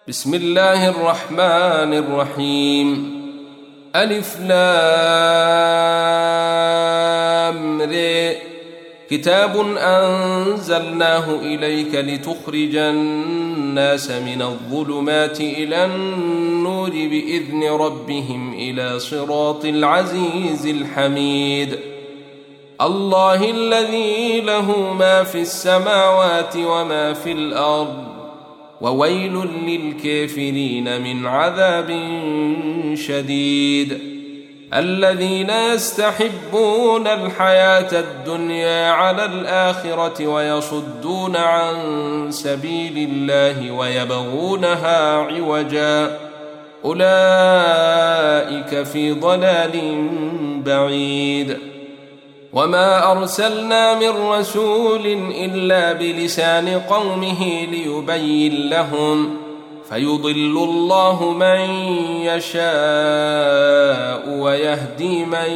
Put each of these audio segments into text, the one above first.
بسم الله الرحمن الرحيم. ألف لام ر. كتاب أنزلناه إليك لتخرج الناس من الظلمات إلى النور بإذن ربهم إلى صراط العزيز الحميد. الله الذي له ما في السماوات وما في الأرض، وويل للكافرين من عذاب شديد. الذين يستحبون الحياة الدنيا على الآخرة ويصدون عن سبيل الله ويبغونها عوجا، أولئك في ضلال بعيد. وما أرسلنا من رسول إلا بلسان قومه ليبين لهم، فيضل الله من يشاء ويهدي من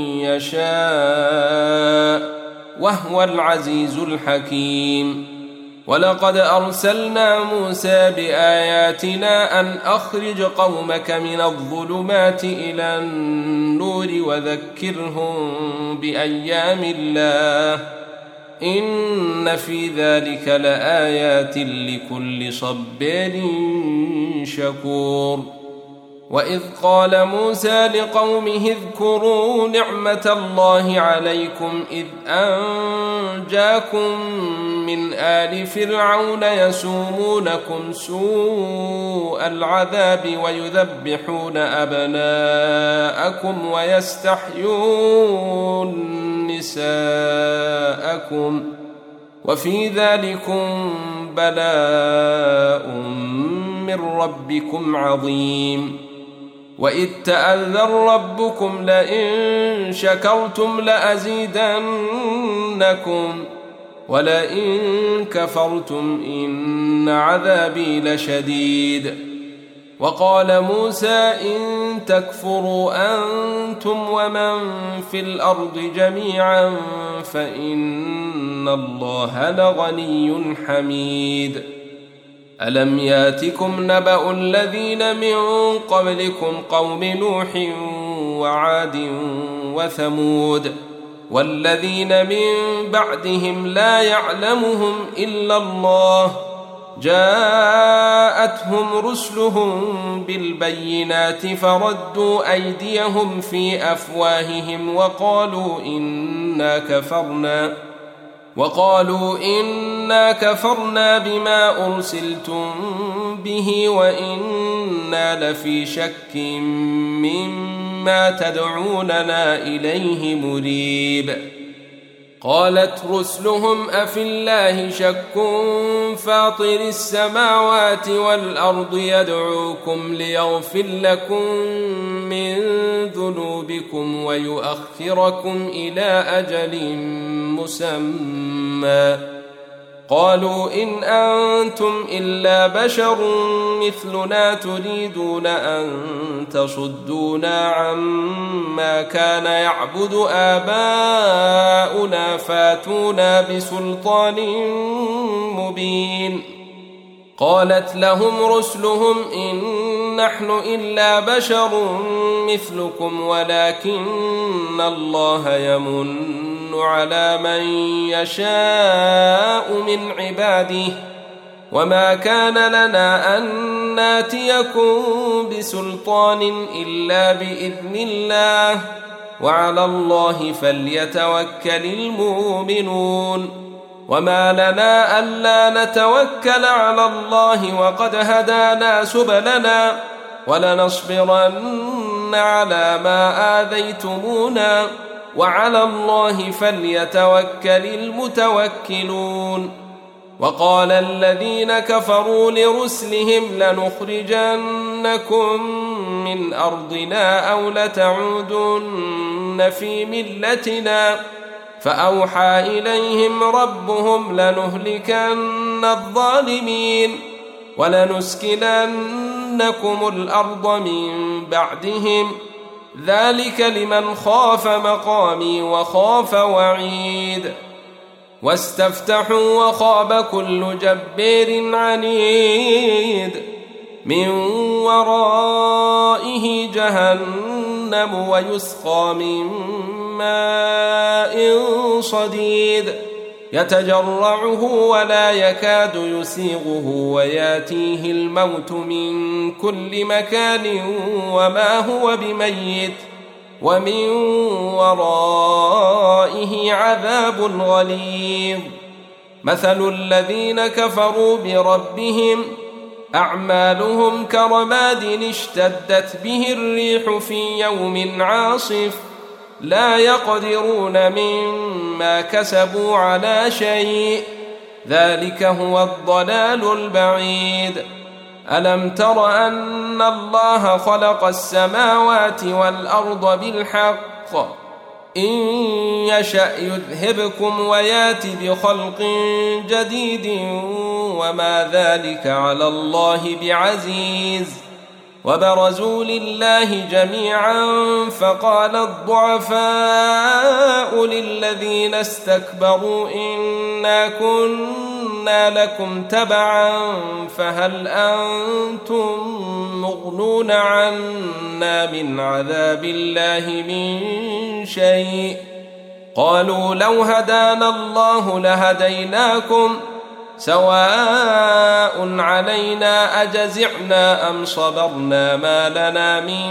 يشاء، وهو العزيز الحكيم. ولقد أرسلنا موسى بآياتنا أن أخرج قومك من الظلمات إلى النور وذكرهم بأيام الله، إن في ذلك لآيات لكل صبار شكور. وإذ قال موسى لقومه اذكروا نعمة الله عليكم إذ أنجاكم من آل فرعون يسومونكم سوء العذاب ويذبحون أبناءكم ويستحيون نساءكم، وفي ذلكم بلاء من ربكم عظيم. وإذ تأذن ربكم لئن شكرتم لأزيدنكم ولئن كفرتم إن عذابي لشديد. وقال موسى إن تكفروا أنتم ومن في الأرض جميعا فإن الله لغني حميد. ألم ياتكم نبأ الذين من قبلكم قوم نوح وعاد وثمود والذين من بعدهم لا يعلمهم إلا الله، جاءتهم رسلهم بالبينات فردوا أيديهم في أفواههم وقالوا إنا كفرنا بما أرسلتم به وإنا لفي شك مما تدعوننا إليه مريب. قالت رسلهم أفي الله شك فاطر السماوات والأرض يدعوكم ليغفر لكم من ذنوبكم ويؤخركم إلى أجل مسمى. قالوا إن أنتم إلا بشر مثلنا تريدون أن تصدونا عما كان يعبد آباؤنا فاتونا بسلطان مبين. قالت لهم رسلهم إن نحن إلا بشر مثلكم ولكن الله يمن على من يشاء من عباده، وما كان لنا أن ناتيكم بسلطان إلا بإذن الله، وعلى الله فليتوكل المؤمنون. وما لنا ألا نتوكل على الله وقد هدانا سبلنا ولنصبرن على ما آذيتمونا، وعلى الله فليتوكل المتوكلون. وقال الذين كفروا لرسلهم لنخرجنكم من أرضنا أو لتعودن في ملتنا، فأوحى إليهم ربهم لنهلكن الظالمين ولنسكننكم الأرض من بعدهم، ذلك لمن خاف مقامي وخاف وعيد. واستفتحوا وخاب كل جبار عنيد من ورائه جهنم ويسقى من ماء صديد يتجرعه ولا يكاد يسيغه وياتيه الموت من كل مكان وما هو بميت ومن ورائه عذاب غليظ. مثل الذين كفروا بربهم أعمالهم كرماد اشتدت به الريح في يوم عاصف لا يقدرون مما كسبوا على شيء ذلك هو الضلال البعيد. ألم تر أن الله خلق السماوات والأرض بالحق إن يشأ يذهبكم ويات بخلق جديد وما ذلك على الله بعزيز. وبرزوا لله جميعا فقال الضعفاء للذين استكبروا إنا كنا لكم تبعا فهل أنتم مغنون عنا من عذاب الله من شيء قالوا لو هدانا الله لهديناكم سواء علينا أجزعنا أم صبرنا ما لنا من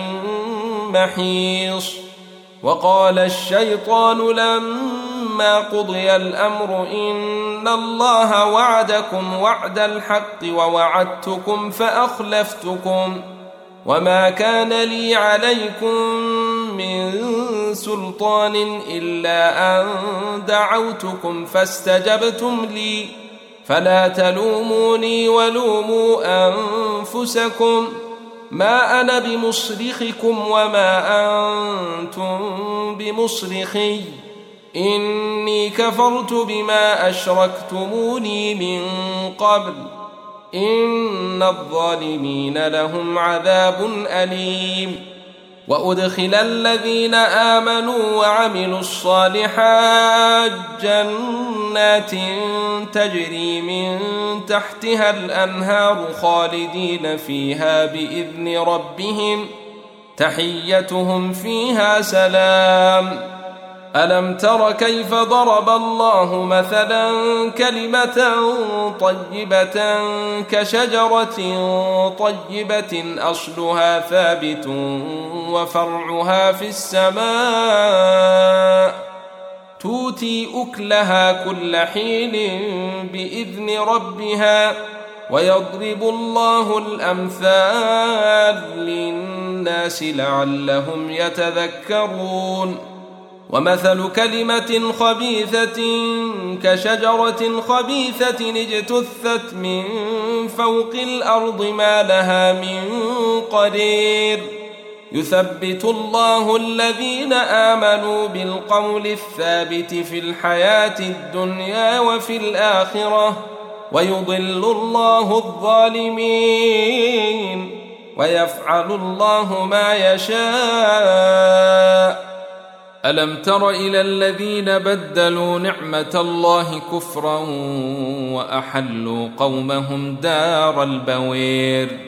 محيص. وقال الشيطان لما قضي الأمر إن الله وعدكم وعد الحق ووعدتكم فأخلفتكم وما كان لي عليكم من سلطان إلا أن دعوتكم فاستجبتم لي فلا تلوموني ولوموا أنفسكم ما أنا بمصرخكم وما أنتم بمصرخي إني كفرت بما أشركتموني من قبل إن الظالمين لهم عذاب أليم. وأدخل الذين آمنوا وعملوا الصالحات جنات تجري من تحتها الأنهار خالدين فيها بإذن ربهم تحيتهم فيها سلام. ألم تر كيف ضرب الله مثلا كلمة طيبة كشجرة طيبة أصلها ثابت وفرعها في السماء تؤتي أكلها كل حين بإذن ربها ويضرب الله الأمثال للناس لعلهم يتذكرون. ومثل كلمة خبيثة كشجرة خبيثة اجتثت من فوق الأرض ما لها من قرير يثبت الله الذين آمنوا بالقول الثابت في الحياة الدنيا وفي الآخرة ويضل الله الظالمين ويفعل الله ما يشاء. ألم تر إلى الذين بدلوا نعمة الله كفرا وأحلوا قومهم دار البوير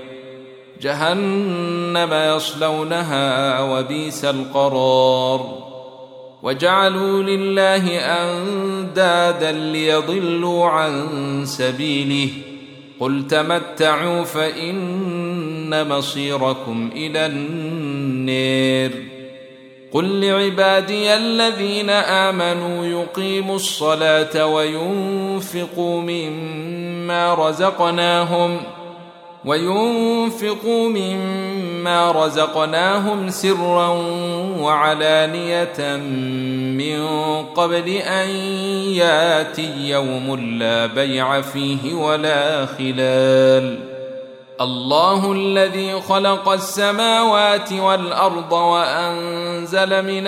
جهنم يصلونها وبئس القرار وجعلوا لله أندادا ليضلوا عن سبيله قل تمتعوا فإن مصيركم إلى النار. قل لعبادي الذين آمنوا يقيموا الصلاة وينفقوا مما رزقناهم سرا وعلانية من قبل أن ياتي يوم لا بيع فيه ولا خلال. الله الذي خلق السماوات والأرض وأنزل من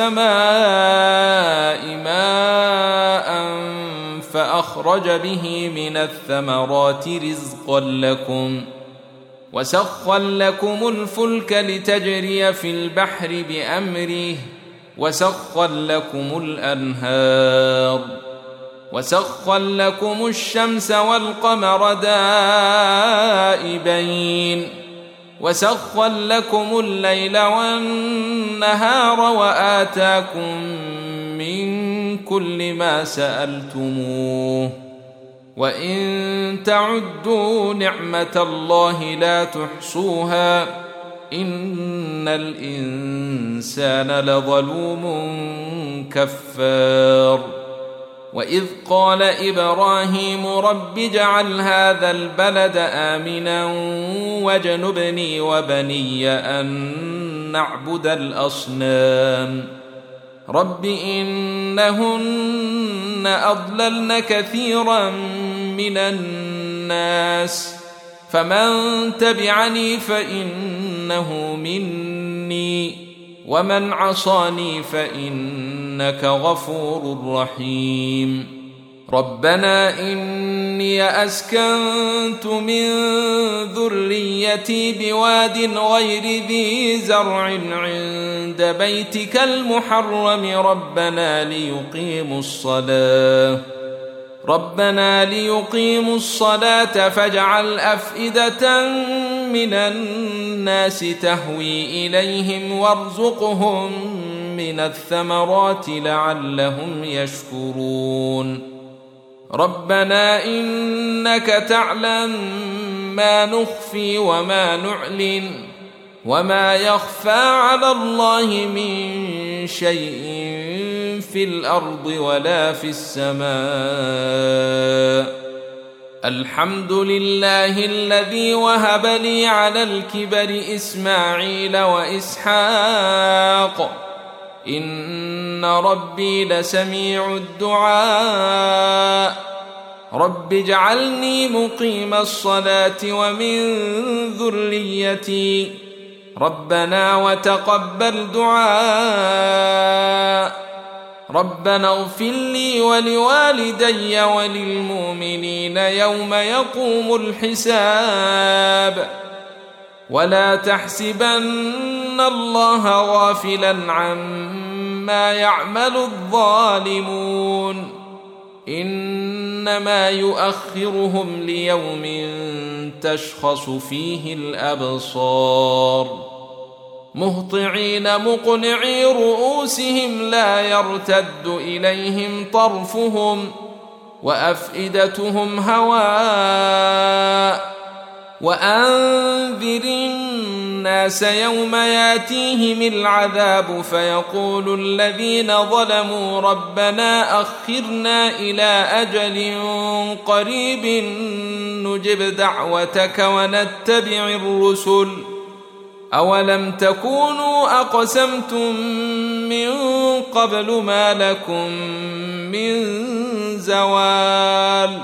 السماء ماء فأخرج به من الثمرات رزقا لكم وسخر لكم الفلك لتجري في البحر بأمره وسخر لكم الأنهار وسخر لكم الشمس والقمر دائبين وسخر لكم الليل والنهار وآتاكم من كل ما سألتموه وإن تعدوا نعمة الله لا تحصوها إن الإنسان لظلوم كفار وإذ قال إبراهيم رب اجعل هذا البلد آمنا واجنبني وبني أن نعبد الأصنام رب إنهن أضللن كثيرا من الناس فمن تبعني فإنه مني ومن عصاني فإنك غفور رحيم ربنا إني أسكنت من ذريتي بواد غير ذي زرع عند بيتك المحرم ربنا ليقيموا الصلاة فاجعل أفئدة من الناس تهوي إليهم وارزقهم من الثمرات لعلهم يشكرون ربنا إنك تعلم ما نخفي وما نعلن وما يخفى على الله من شيء في الأرض ولا في السماء الحمد لله الذي وهب لي على الكبر إسماعيل وإسحاق إن ربي لسميع الدعاء رب اجعلني مقيم الصلاة ومن ذريتي ربنا وتقبل دعاء ربنا اغفر لي ولوالدي وللمؤمنين يوم يقوم الحساب ولا تحسبن الله غافلا عما يعمل الظالمون إنما يؤخرهم ليوم تشخص فيه الأبصار مهطعين مقنعي رؤوسهم لا يرتد إليهم طرفهم وأفئدتهم هواء وأنذر الناس يوم ياتيهم العذاب فيقول الذين ظلموا ربنا أخرنا إلى أجل قريب نجب دعوتك ونتبع الرسل أولم تكونوا أقسمتم من قبل ما لكم من زوال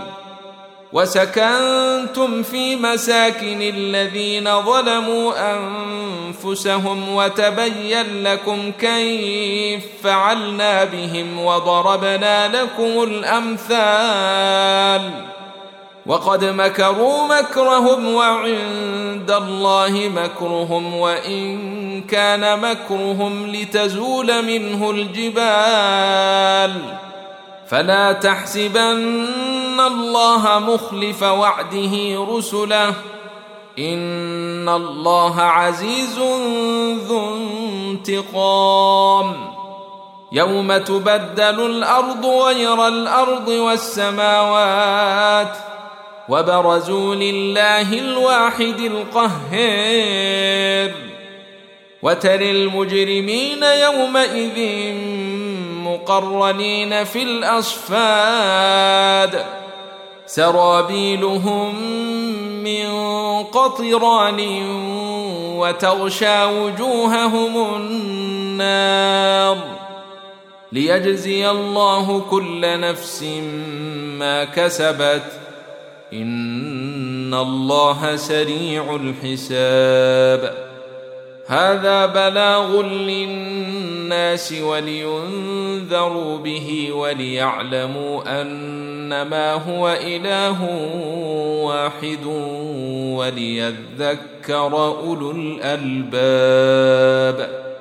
وسكنتم في مساكن الذين ظلموا أنفسهم وتبين لكم كيف فعلنا بهم وضربنا لكم الأمثال وقد مكروا مكرهم وعند الله مكرهم وإن كان مكرهم لتزول منه الجبال فلا تحسبن الله مخلف وعده رسله إن الله عزيز ذو انتقام يوم تبدل الأرض غير الأرض والسماوات وبرزوا لله الواحد القهار وترى المجرمين يومئذ مقرنين في الأصفاد سرابيلهم من قطران وتغشى وجوههم النار ليجزي الله كل نفس ما كسبت إن الله سريع الحساب هذا بلاغ للناس ولينذروا به وليعلموا أنما هو إله واحد وليذكر أولو الألباب